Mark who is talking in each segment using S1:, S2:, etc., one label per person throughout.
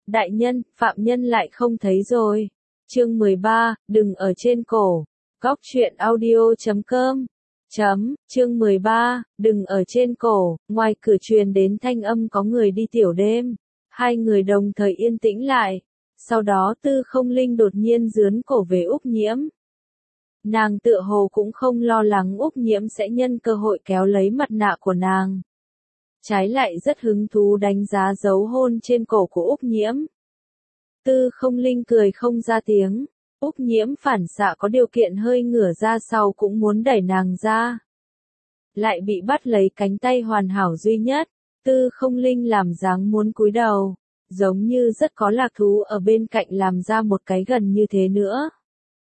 S1: Đại nhân, phạm nhân lại không thấy rồi. Chương 13, đừng ở trên cổ. Góc truyện audio.com Chương 13, đừng ở trên cổ. Ngoài cửa truyền đến thanh âm có người đi tiểu đêm. Hai người đồng thời yên tĩnh lại. Sau đó Tư Không Linh đột nhiên dướn cổ về Úc Nhiễm. Nàng tựa hồ cũng không lo lắng Úc Nhiễm sẽ nhân cơ hội kéo lấy mặt nạ của nàng. Trái lại rất hứng thú đánh giá dấu hôn trên cổ của Úc Nhiễm. Tư Không Linh cười không ra tiếng. Úc Nhiễm phản xạ có điều kiện hơi ngửa ra sau cũng muốn đẩy nàng ra. Lại bị bắt lấy cánh tay hoàn hảo duy nhất. Tư Không Linh làm dáng muốn cúi đầu. Giống như rất có lạc thú ở bên cạnh làm ra một cái gần như thế nữa.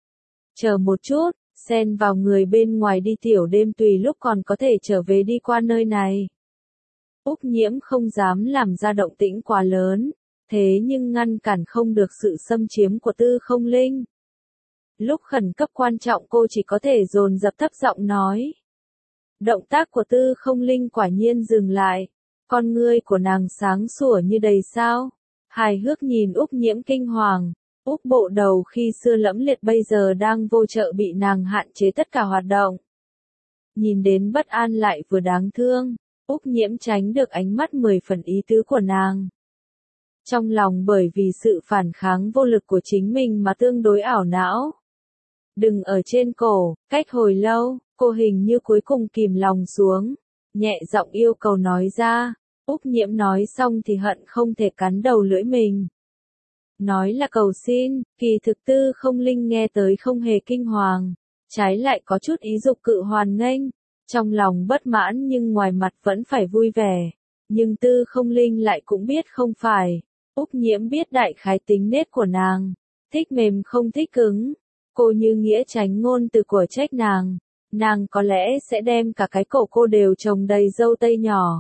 S1: Chờ một chút, xen vào người bên ngoài đi tiểu đêm tùy lúc còn có thể trở về đi qua nơi này. Úc Nhiễm không dám làm ra động tĩnh quá lớn, thế nhưng ngăn cản không được sự xâm chiếm của Tư Không Linh. Lúc khẩn cấp quan trọng cô chỉ có thể dồn dập thấp giọng nói. Động tác của Tư Không Linh quả nhiên dừng lại, con ngươi của nàng sáng sủa như đầy sao, hài hước nhìn Úc Nhiễm kinh hoàng. Úc bộ đầu khi xưa lẫm liệt bây giờ đang vô trợ bị nàng hạn chế tất cả hoạt động. Nhìn đến bất an lại vừa đáng thương, Úc Nhiễm tránh được ánh mắt 10 phần ý tứ của nàng. Trong lòng bởi vì sự phản kháng vô lực của chính mình mà tương đối ảo não. Đừng ở trên cổ, cách hồi lâu, cô hình như cuối cùng kìm lòng xuống, nhẹ giọng yêu cầu nói ra. Úc Nhiễm nói xong thì hận không thể cắn đầu lưỡi mình. Nói là cầu xin, kỳ thực Tư Không Linh nghe tới không hề kinh hoàng, trái lại có chút ý dục cự hoàn nghênh, trong lòng bất mãn nhưng ngoài mặt vẫn phải vui vẻ, nhưng Tư Không Linh lại cũng biết không phải. Úc Nhiễm biết đại khái tính nết của nàng, thích mềm không thích cứng, cô như nghĩa tránh ngôn từ của trách nàng có lẽ sẽ đem cả cái cổ cô đều trồng đầy râu tây nhỏ.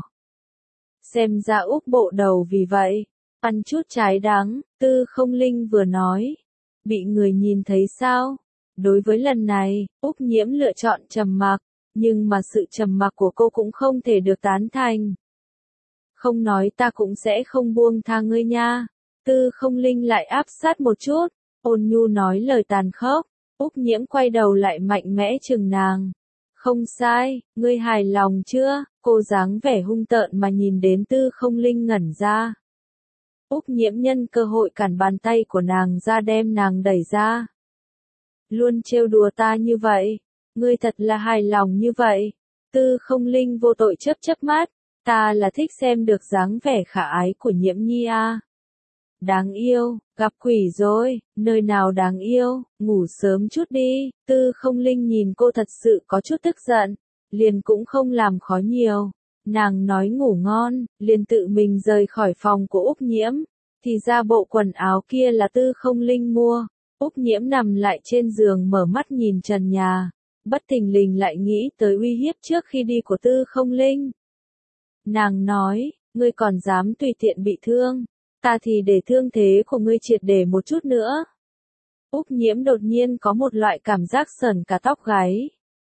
S1: Xem ra Úc bộ đầu vì vậy ăn chút trái đắng, Tư Không Linh vừa nói. Bị người nhìn thấy sao? Đối với lần này, Úc Nhiễm lựa chọn trầm mặc, nhưng mà sự trầm mặc của cô cũng không thể được tán thành. Không nói ta cũng sẽ không buông tha ngươi nha. Tư Không Linh lại áp sát một chút, ôn nhu nói lời tàn khốc. Úc Nhiễm quay đầu lại mạnh mẽ chừng nàng. Không sai, ngươi hài lòng chưa? Cô dáng vẻ hung tợn mà nhìn đến Tư Không Linh ngẩn ra. Úc Nhiễm nhân cơ hội cản bàn tay của nàng ra đem nàng đẩy ra. Luôn trêu đùa ta như vậy, ngươi thật là hài lòng như vậy. Tư Không Linh vô tội chớp chớp mắt, ta là thích xem được dáng vẻ khả ái của Nhiễm Nhi à. Đáng yêu, gặp quỷ rồi, nơi nào đáng yêu, ngủ sớm chút đi. Tư Không Linh nhìn cô thật sự có chút tức giận, liền cũng không làm khó nhiều. Nàng nói ngủ ngon, liền tự mình rời khỏi phòng của Úc Nhiễm, thì ra bộ quần áo kia là Tư Không Linh mua. Úc Nhiễm nằm lại trên giường mở mắt nhìn trần nhà, bất thình lình lại nghĩ tới uy hiếp trước khi đi của Tư Không Linh. Nàng nói, ngươi còn dám tùy tiện bị thương, ta thì để thương thế của ngươi triệt để một chút nữa. Úc Nhiễm đột nhiên có một loại cảm giác sởn cả tóc gáy.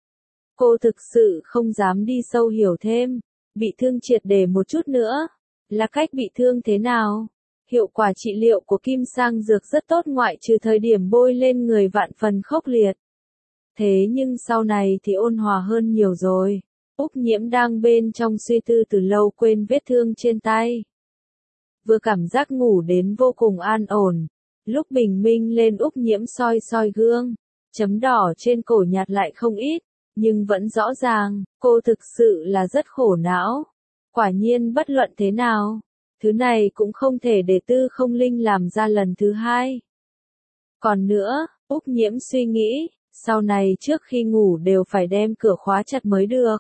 S1: Cô thực sự không dám đi sâu hiểu thêm. Bị thương triệt để một chút nữa, là cách bị thương thế nào? Hiệu quả trị liệu của kim sang dược rất tốt ngoại trừ thời điểm bôi lên người vạn phần khốc liệt. Thế nhưng sau này thì ôn hòa hơn nhiều rồi. Úc Nhiễm đang bên trong suy tư từ lâu quên vết thương trên tay. Vừa cảm giác ngủ đến vô cùng an ổn. Lúc bình minh lên Úc Nhiễm soi soi gương, chấm đỏ trên cổ nhạt lại không ít. Nhưng vẫn rõ ràng, cô thực sự là rất khổ não. Quả nhiên bất luận thế nào, thứ này cũng không thể để Tư Không Linh làm ra lần thứ hai. Còn nữa, Úc Nhiễm suy nghĩ, sau này trước khi ngủ đều phải đem cửa khóa chặt mới được.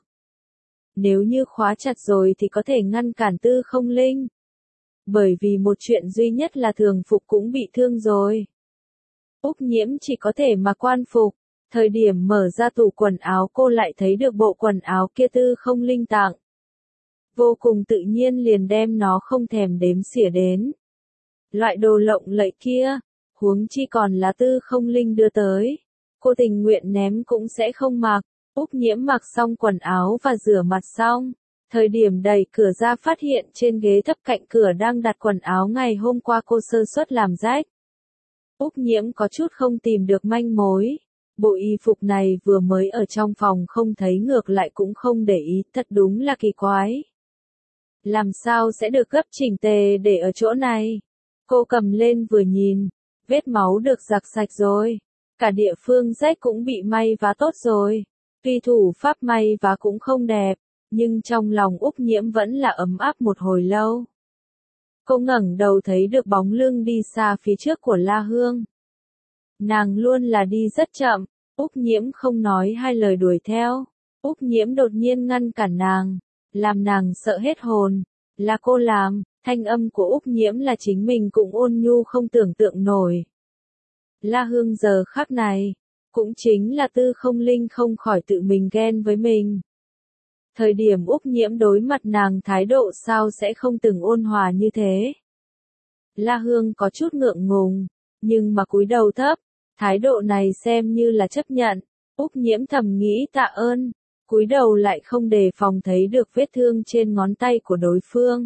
S1: Nếu như khóa chặt rồi thì có thể ngăn cản Tư Không Linh. Bởi vì một chuyện duy nhất là thường phục cũng bị thương rồi. Úc Nhiễm chỉ có thể mà quan phục. Thời điểm mở ra tủ quần áo cô lại thấy được bộ quần áo kia Tư Không Linh tặng. Vô cùng tự nhiên liền đem nó không thèm đếm xỉa đến. Loại đồ lộng lẫy kia, huống chi còn là Tư Không Linh đưa tới. Cô tình nguyện ném cũng sẽ không mặc. Úc Nhiễm mặc xong quần áo và rửa mặt xong. Thời điểm đẩy cửa ra phát hiện trên ghế thấp cạnh cửa đang đặt quần áo ngày hôm qua cô sơ suất làm rách. Úc Nhiễm có chút không tìm được manh mối. Bộ y phục này vừa mới ở trong phòng không thấy ngược lại cũng không để ý, thật đúng là kỳ quái. Làm sao sẽ được gấp chỉnh tề để ở chỗ này? Cô cầm lên vừa nhìn, vết máu được giặt sạch rồi. Cả địa phương rách cũng bị may vá tốt rồi. Tuy thủ pháp may vá cũng không đẹp, nhưng trong lòng Úc Nhiễm vẫn là ấm áp một hồi lâu. Cô ngẩng đầu thấy được bóng lưng đi xa phía trước của La Hương. Nàng luôn là đi rất chậm, Úc Nhiễm không nói hai lời đuổi theo. Úc Nhiễm đột nhiên ngăn cản nàng, làm nàng sợ hết hồn. Là cô làm, thanh âm của Úc Nhiễm là chính mình cũng ôn nhu không tưởng tượng nổi. La Hương giờ khắc này, cũng chính là Tư Không Linh không khỏi tự mình ghen với mình. Thời điểm Úc Nhiễm đối mặt nàng thái độ sao sẽ không từng ôn hòa như thế. La Hương có chút ngượng ngùng, nhưng mà cúi đầu thấp, thái độ này xem như là chấp nhận. Úc Nhiễm thầm nghĩ tạ ơn, cúi đầu lại không đề phòng thấy được vết thương trên ngón tay của đối phương.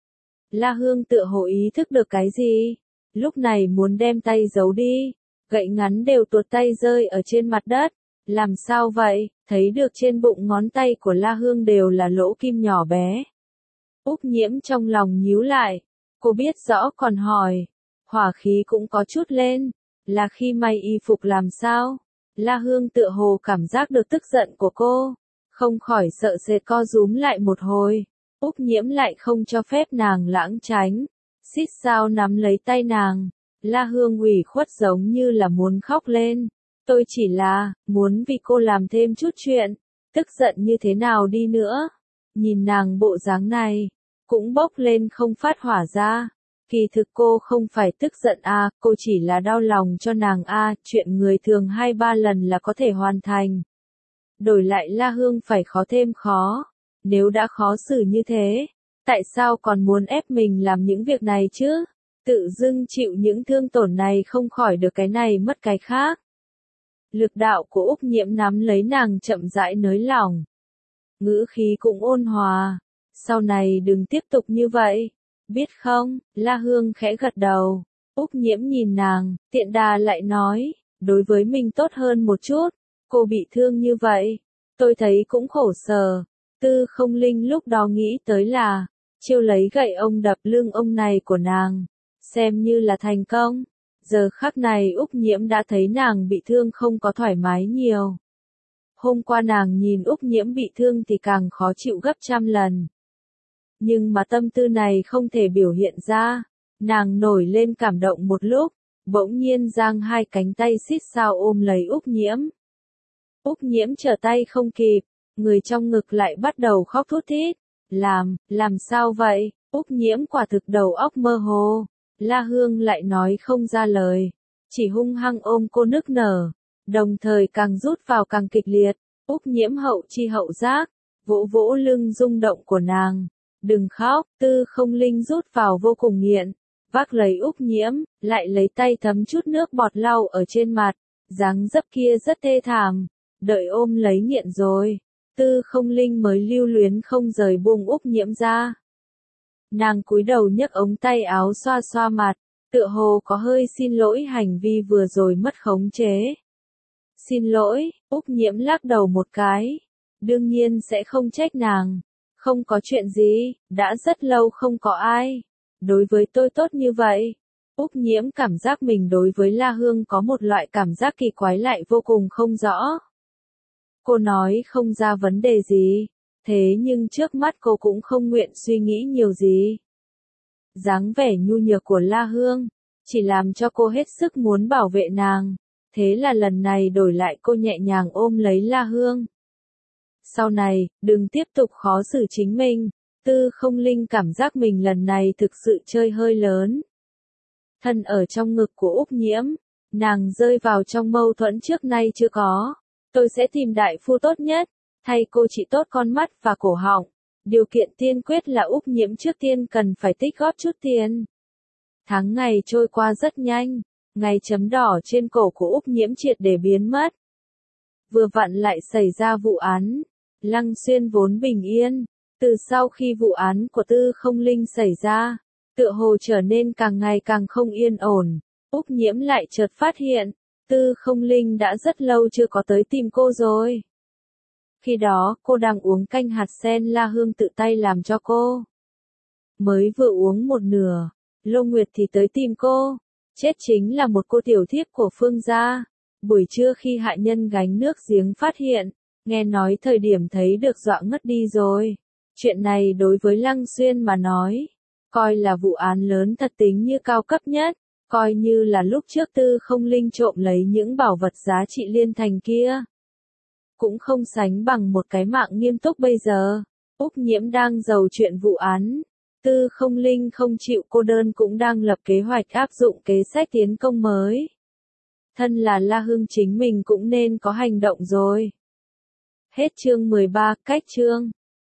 S1: La Hương tựa hồ ý thức được cái gì, lúc này muốn đem tay giấu đi, gậy ngắn đều tuột tay rơi ở trên mặt đất. Làm sao vậy, thấy được trên bụng ngón tay của La Hương đều là lỗ kim nhỏ bé. Úc Nhiễm trong lòng nhíu lại, cô biết rõ còn hỏi, hỏa khí cũng có chút lên, là khi may y phục làm sao? La Hương tựa hồ cảm giác được tức giận của cô, không khỏi sợ sệt co rúm lại một hồi. Úc Nhiễm lại không cho phép nàng lãng tránh, xít sao nắm lấy tay nàng. La Hương ủy khuất giống như là muốn khóc lên. Tôi chỉ là, muốn vì cô làm thêm chút chuyện, tức giận như thế nào đi nữa. Nhìn nàng bộ dáng này, cũng bốc lên không phát hỏa ra. Kỳ thực cô không phải tức giận cô chỉ là đau lòng cho nàng chuyện người thường 2-3 lần là có thể hoàn thành. Đổi lại La Hương phải khó thêm khó, nếu đã khó xử như thế, tại sao còn muốn ép mình làm những việc này chứ? Tự dưng chịu những thương tổn này không khỏi được cái này mất cái khác. Lực đạo của Úc Nhiễm nắm lấy nàng chậm rãi nới lỏng. Ngữ khí cũng ôn hòa. Sau này đừng tiếp tục như vậy. Biết không? La Hương khẽ gật đầu. Úc Nhiễm nhìn nàng, tiện đà lại nói, đối với mình tốt hơn một chút. Cô bị thương như vậy, tôi thấy cũng khổ sở. Tư Không Linh lúc đó nghĩ tới là, chiêu lấy gậy ông đập lưng ông này của nàng, xem như là thành công. Giờ khắc này Úc Nhiễm đã thấy nàng bị thương không có thoải mái nhiều. Hôm qua nàng nhìn Úc Nhiễm bị thương thì càng khó chịu gấp trăm lần. Nhưng mà tâm tư này không thể biểu hiện ra. Nàng nổi lên cảm động một lúc, bỗng nhiên giang hai cánh tay xít sao ôm lấy Úc Nhiễm. Úc Nhiễm trở tay không kịp, người trong ngực lại bắt đầu khóc thút thít. Làm sao vậy? Úc Nhiễm quả thực đầu óc mơ hồ. La Hương lại nói không ra lời, chỉ hung hăng ôm cô nức nở, đồng thời càng rút vào càng kịch liệt. Úc Nhiễm hậu chi hậu giác, vỗ vỗ lưng rung động của nàng. Đừng khóc, Tư Không Linh rút vào vô cùng nghiện, vác lấy Úc Nhiễm, lại lấy tay thấm chút nước bọt lau ở trên mặt, dáng dấp kia rất thê thảm, đợi ôm lấy nghiện rồi, Tư Không Linh mới lưu luyến không rời buông Úc Nhiễm ra. Nàng cúi đầu nhấc ống tay áo xoa xoa mặt, tựa hồ có hơi xin lỗi hành vi vừa rồi mất khống chế. Xin lỗi, Úc Nhiễm lắc đầu một cái, đương nhiên sẽ không trách nàng. Không có chuyện gì, đã rất lâu không có ai đối với tôi tốt như vậy. Úc Nhiễm cảm giác mình đối với La Hương có một loại cảm giác kỳ quái lại vô cùng không rõ. Cô nói không ra vấn đề gì, thế nhưng trước mắt cô cũng không nguyện suy nghĩ nhiều gì. Dáng vẻ nhu nhược của La Hương chỉ làm cho cô hết sức muốn bảo vệ nàng, thế là lần này đổi lại cô nhẹ nhàng ôm lấy La Hương. Sau này, đừng tiếp tục khó xử chính mình. Tư Không Linh cảm giác mình lần này thực sự chơi hơi lớn. Thân ở trong ngực của Úc Nhiễm, nàng rơi vào trong mâu thuẫn trước nay chưa có. Tôi sẽ tìm đại phu tốt nhất, thay cô trị tốt con mắt và cổ họng. Điều kiện tiên quyết là Úc Nhiễm trước tiên cần phải tích góp chút tiền. Tháng ngày trôi qua rất nhanh, ngày chấm đỏ trên cổ của Úc Nhiễm triệt để biến mất. Vừa vặn lại xảy ra vụ án. Lăng Xuyên vốn bình yên, Từ sau khi vụ án của Tư Không Linh xảy ra, tựa hồ trở nên càng ngày càng không yên ổn, Úc Nhiễm lại chợt phát hiện, Tư Không Linh đã rất lâu chưa có tới tìm cô rồi. Khi đó, cô đang uống canh hạt sen La Hương tự tay làm cho cô. Mới vừa uống một nửa, Lô Nguyệt thì tới tìm cô. Chết chính là một cô tiểu thiếp của Phương gia. Buổi trưa khi hạ nhân gánh nước giếng phát hiện, nghe nói thời điểm thấy được dọa ngất đi rồi. Chuyện này đối với Lăng Xuyên mà nói, coi là vụ án lớn thật tính như cao cấp nhất, coi như là lúc trước Tư Không Linh trộm lấy những bảo vật giá trị liên thành kia. Cũng không sánh bằng một cái mạng nghiêm túc bây giờ. Úc Nhiễm đang giàu chuyện vụ án. Tư Không Linh không chịu cô đơn cũng đang lập kế hoạch áp dụng kế sách tiến công mới. Thân là La Hương chính mình cũng nên có hành động rồi. Hết chương 13, cách chương.